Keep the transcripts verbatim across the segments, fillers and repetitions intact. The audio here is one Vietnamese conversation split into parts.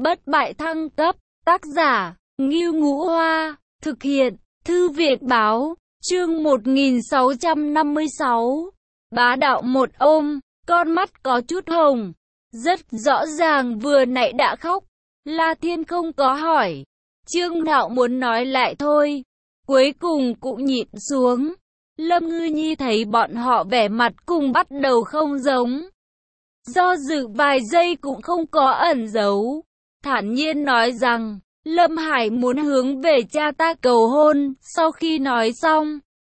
Bất bại thăng cấp, tác giả, Ngưu Ngũ Hoa, thực hiện, Thư viện báo, chương một nghìn sáu trăm năm mươi sáu. Bá đạo một ôm, con mắt có chút hồng, rất rõ ràng vừa nãy đã khóc. La Thiên không có hỏi, Trương Nạo muốn nói lại thôi, cuối cùng cũng nhịn xuống. Lâm Ngư Nhi thấy bọn họ vẻ mặt cùng bắt đầu không giống, do dự vài giây cũng không có ẩn giấu, thản nhiên nói rằng, Lâm Hải muốn hướng về cha ta cầu hôn. Sau khi nói xong,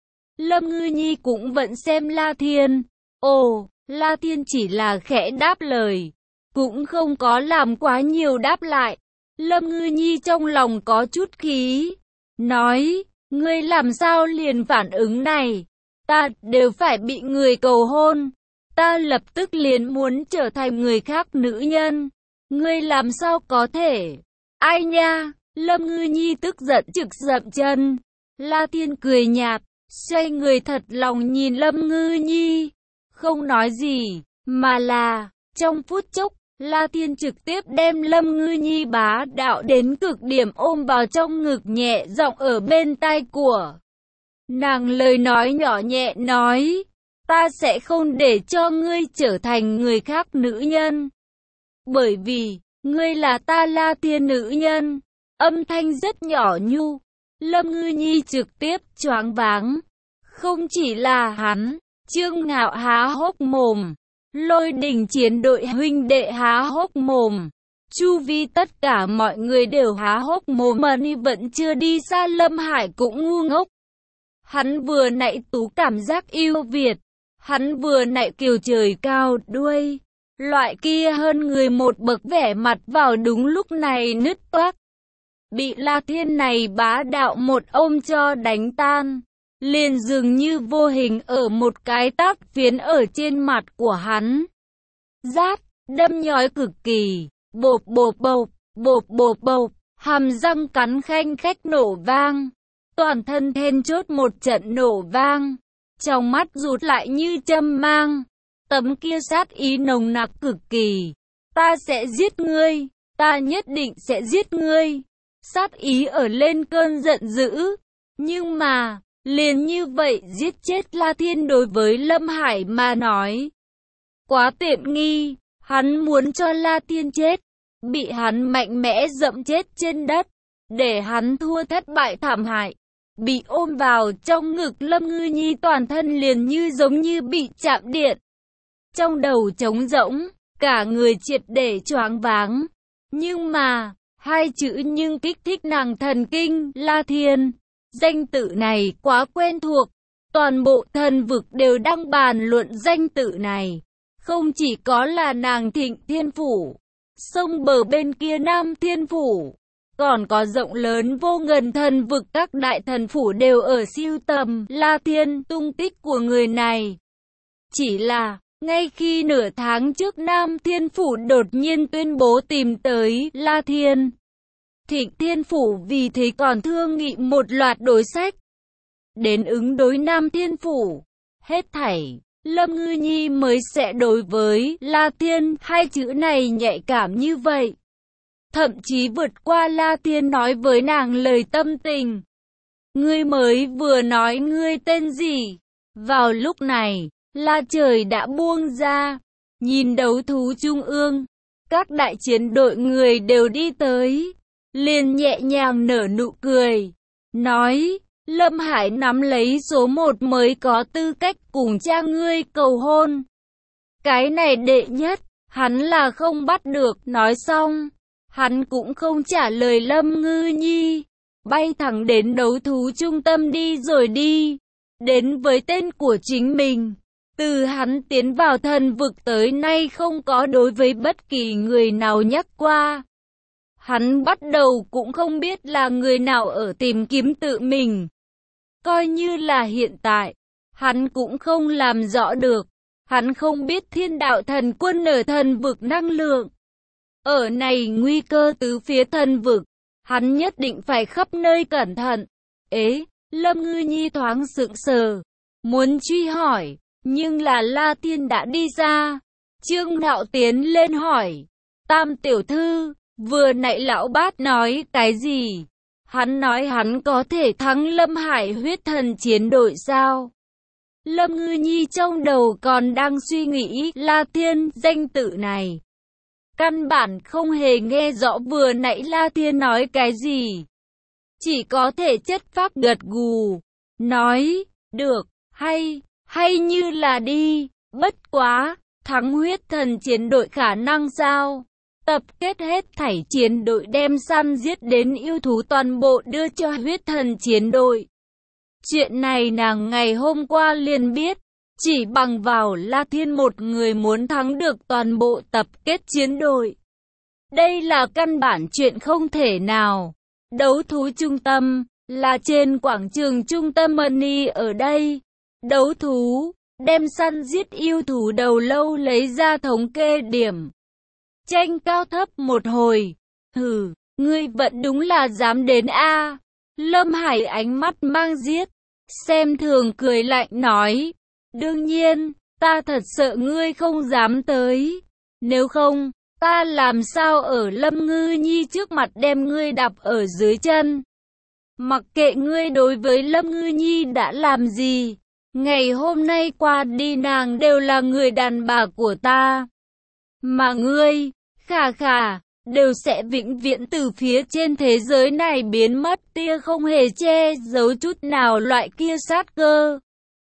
Lâm Ngư Nhi cũng vẫn xem La Thiên. Ồ, La Thiên chỉ là khẽ đáp lời, cũng không có làm quá nhiều đáp lại. Lâm Ngư Nhi trong lòng có chút khí, nói, ngươi làm sao liền phản ứng này, ta đều phải bị người cầu hôn, ta lập tức liền muốn trở thành người khác nữ nhân, ngươi làm sao có thể? Ai nha? Lâm Ngư Nhi tức giận trực dậm chân. La Thiên cười nhạt, xoay người thật lòng nhìn Lâm Ngư Nhi, không nói gì, mà là, trong phút chốc, La Thiên trực tiếp đem Lâm Ngư Nhi bá đạo đến cực điểm ôm vào trong ngực, nhẹ giọng ở bên tai của nàng lời nói nhỏ nhẹ nói, ta sẽ không để cho ngươi trở thành người khác nữ nhân, bởi vì, ngươi là ta La Thiên nữ nhân. Âm thanh rất nhỏ nhu, Lâm Ngư Nhi trực tiếp choáng váng. Không chỉ là hắn, Trương Ngạo há hốc mồm, Lôi Đình chiến đội huynh đệ há hốc mồm, chu vi tất cả mọi người đều há hốc mồm, mà ni vẫn chưa đi xa Lâm Hải cũng ngu ngốc. Hắn vừa nãy tú cảm giác yêu Việt, hắn vừa nãy kiều trời cao đuôi, loại kia hơn người một bậc vẻ mặt vào đúng lúc này nứt toác. Bị La Thiên này bá đạo một ôm cho đánh tan, liền dường như vô hình ở một cái tát phiến ở trên mặt của hắn. Rát, đâm nhói cực kỳ, bộp bộp bộp, bộp bộp bộp, hàm răng cắn khanh khách nổ vang, toàn thân then chốt một trận nổ vang, trong mắt rụt lại như châm mang, tấm kia sát ý nồng nặc cực kỳ. Ta sẽ giết ngươi, ta nhất định sẽ giết ngươi. Sát ý ở lên cơn giận dữ, nhưng mà, liền như vậy giết chết La Thiên đối với Lâm Hải mà nói, quá tiện nghi, hắn muốn cho La Thiên chết, bị hắn mạnh mẽ dẫm chết trên đất, để hắn thua thất bại thảm hại, bị ôm vào trong ngực. Lâm Ngư Nhi toàn thân liền như giống như bị chạm điện, trong đầu trống rỗng, cả người triệt để choáng váng, nhưng mà, hai chữ nhưng kích thích nàng thần kinh. La Thiên, danh tự này quá quen thuộc, toàn bộ thần vực đều đang bàn luận danh tự này, không chỉ có là nàng Thịnh Thiên Phủ, sông bờ bên kia Nam Thiên Phủ, còn có rộng lớn vô ngần thần vực, các đại thần phủ đều ở sưu tầm La Thiên, tung tích của người này. Chỉ là, ngay khi nửa tháng trước Nam Thiên Phủ đột nhiên tuyên bố tìm tới La Thiên, Thịnh Thiên Phủ vì thế còn thương nghị một loạt đối sách đến ứng đối Nam Thiên Phủ. Hết thảy, Lâm Ngư Nhi mới sẽ đối với La Thiên hai chữ này nhạy cảm như vậy, thậm chí vượt qua La Thiên nói với nàng lời tâm tình. Ngươi mới vừa nói ngươi tên gì? Vào lúc này, La Trời đã buông ra, nhìn đấu thú trung ương, các đại chiến đội người đều đi tới, liền nhẹ nhàng nở nụ cười, nói, Lâm Hải nắm lấy số một mới có tư cách cùng cha ngươi cầu hôn. Cái này đệ nhất, hắn là không bắt được. Nói xong, hắn cũng không trả lời Lâm Ngư Nhi, bay thẳng đến đấu thú trung tâm đi rồi đi, đến với tên của chính mình. Từ hắn tiến vào thần vực tới nay không có đối với bất kỳ người nào nhắc qua. Hắn bắt đầu cũng không biết là người nào ở tìm kiếm tự mình. Coi như là hiện tại, hắn cũng không làm rõ được. Hắn không biết thiên đạo thần quân ở thần vực năng lượng. Ở này nguy cơ tứ phía thần vực, hắn nhất định phải khắp nơi cẩn thận. Ế, Lâm Ngư Nhi thoáng sững sờ, muốn truy hỏi, nhưng là La Thiên đã đi ra. Trương Nạo tiến lên hỏi, Tam tiểu thư, Vừa nãy lão bát nói cái gì? Hắn nói hắn có thể thắng Lâm Hải huyết thần chiến đội sao? Lâm Ngư Nhi trong đầu còn đang suy nghĩ La Thiên danh tự này. Căn bản không hề nghe rõ vừa nãy La Thiên nói cái gì. Chỉ có thể chất phác gật gù. Nói, được, hay, hay như là đi, bất quá, thắng huyết thần chiến đội khả năng sao? Tập kết hết thảy chiến đội đem săn giết đến yêu thú toàn bộ đưa cho huyết thần chiến đội. Chuyện này nàng ngày hôm qua liền biết, chỉ bằng vào La Thiên một người muốn thắng được toàn bộ tập kết chiến đội. Đây là căn bản chuyện không thể nào. Đấu thú trung tâm, là trên quảng trường trung tâm Money ở đây. Đấu thú, đem săn giết yêu thú đầu lâu lấy ra thống kê điểm. Tranh cao thấp một hồi. Hừ, ngươi vẫn đúng là dám đến a. Lâm Hải ánh mắt mang giết. Xem thường cười lạnh nói. Đương nhiên, ta thật sợ ngươi không dám tới. Nếu không, ta làm sao ở Lâm Ngư Nhi trước mặt đem ngươi đạp ở dưới chân. Mặc kệ ngươi đối với Lâm Ngư Nhi đã làm gì, ngày hôm nay qua đi nàng đều là người đàn bà của ta. Mà ngươi, khà khà, đều sẽ vĩnh viễn từ phía trên thế giới này biến mất tia không hề che giấu chút nào loại kia sát cơ.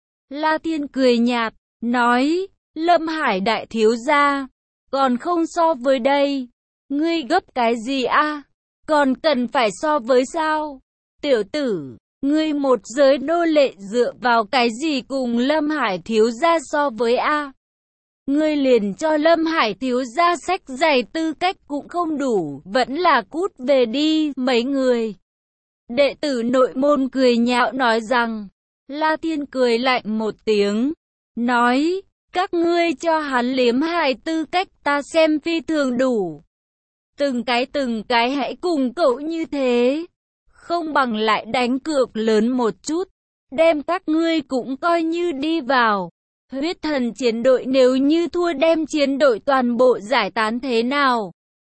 La Thiên cười nhạt, nói, Lâm Hải đại thiếu gia, còn không so với đây. Ngươi gấp cái gì a? Còn cần phải so với sao? Tiểu tử, ngươi một giới nô lệ dựa vào cái gì cùng Lâm Hải thiếu gia so với a? Ngươi liền cho Lâm Hải thiếu gia sách giày tư cách cũng không đủ, vẫn là cút về đi mấy người. Đệ tử nội môn cười nhạo nói rằng, La Thiên cười lạnh một tiếng, nói, các ngươi cho hắn liếm hài tư cách ta xem phi thường đủ. Từng cái từng cái hãy cùng cậu như thế, không bằng lại đánh cược lớn một chút, đem các ngươi cũng coi như đi vào. Huyết thần chiến đội nếu như thua đem chiến đội toàn bộ giải tán thế nào?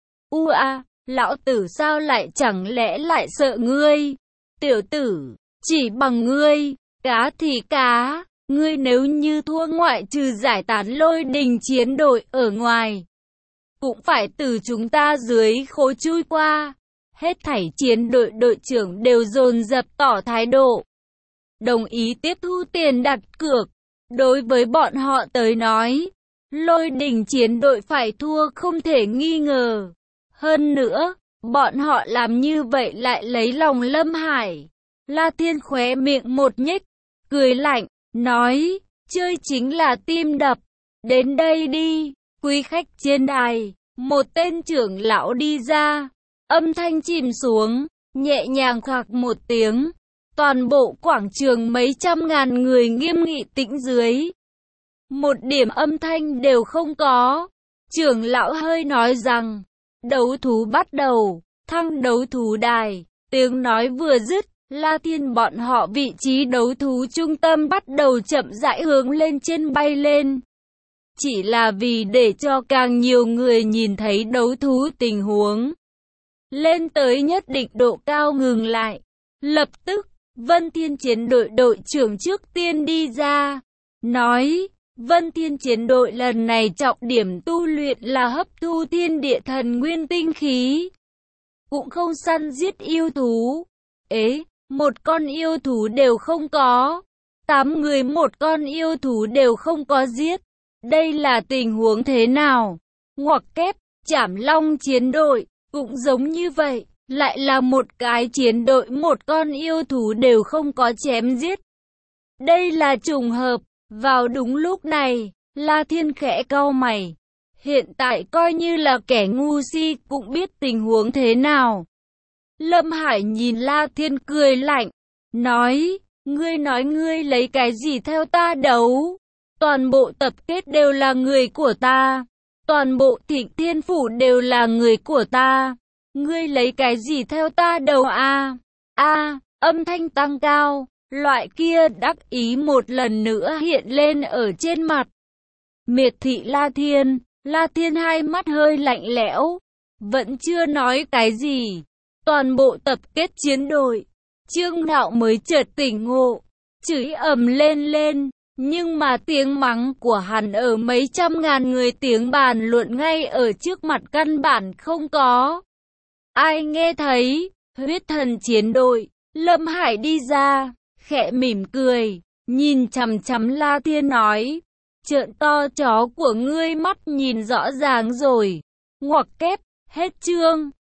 U a, lão tử sao lại chẳng lẽ lại sợ ngươi? Tiểu tử, chỉ bằng ngươi, cá thì cá, ngươi nếu như thua ngoại trừ giải tán lôi đình chiến đội ở ngoài, cũng phải từ chúng ta dưới khố chui qua. Hết thảy chiến đội đội trưởng đều dồn dập tỏ thái độ, đồng ý tiếp thu tiền đặt cược. Đối với bọn họ tới nói, lôi đình chiến đội phải thua không thể nghi ngờ. Hơn nữa, bọn họ làm như vậy lại lấy lòng Lâm Hải. La Thiên khóe miệng một nhếch, cười lạnh, nói, chơi chính là tim đập. Đến đây đi, quý khách trên đài. Một tên trưởng lão đi ra, âm thanh chìm xuống, nhẹ nhàng khạc một tiếng. Toàn bộ quảng trường mấy trăm ngàn người nghiêm nghị tĩnh dưới. Một điểm âm thanh đều không có. Trưởng lão hơi nói rằng, đấu thú bắt đầu, thăng đấu thú đài. Tiếng nói vừa dứt, La Thiên bọn họ vị trí đấu thú trung tâm bắt đầu chậm rãi hướng lên trên bay lên. Chỉ là vì để cho càng nhiều người nhìn thấy đấu thú tình huống. Lên tới nhất định độ cao ngừng lại. Lập tức, Vân Thiên chiến đội đội trưởng trước tiên đi ra, nói, Vân Thiên chiến đội lần này trọng điểm tu luyện là hấp thu thiên địa thần nguyên tinh khí, cũng không săn giết yêu thú. Ế, một con yêu thú đều không có, tám người một con yêu thú đều không có giết. Đây là tình huống thế nào? Ngoặc kép, Trảm Long chiến đội, cũng giống như vậy. Lại là một cái chiến đội một con yêu thú đều không có chém giết. Đây là trùng hợp. Vào đúng lúc này, La Thiên khẽ cau mày. Hiện tại coi như là kẻ ngu si cũng biết tình huống thế nào. Lâm Hải nhìn La Thiên cười lạnh, nói, ngươi nói ngươi lấy cái gì theo ta đấu? Toàn bộ tập kết đều là người của ta. Toàn bộ Thịnh Thiên Phủ đều là người của ta. Ngươi lấy cái gì theo ta đầu a? A, âm thanh tăng cao, loại kia đắc ý một lần nữa hiện lên ở trên mặt. Miệt thị La Thiên, La Thiên hai mắt hơi lạnh lẽo, vẫn chưa nói cái gì. Toàn bộ tập kết chiến đội, Trương Nạo mới chợt tỉnh ngộ, chửi ầm lên lên, nhưng mà tiếng mắng của hắn ở mấy trăm ngàn người tiếng bàn luận ngay ở trước mặt căn bản không có ai nghe thấy. Huyết thần chiến đội, Lâm Hải đi ra, khẽ mỉm cười, nhìn chằm chằm La Thiên nói, trợn to chó của ngươi mắt nhìn rõ ràng rồi. Ngoặc kép, hết chương.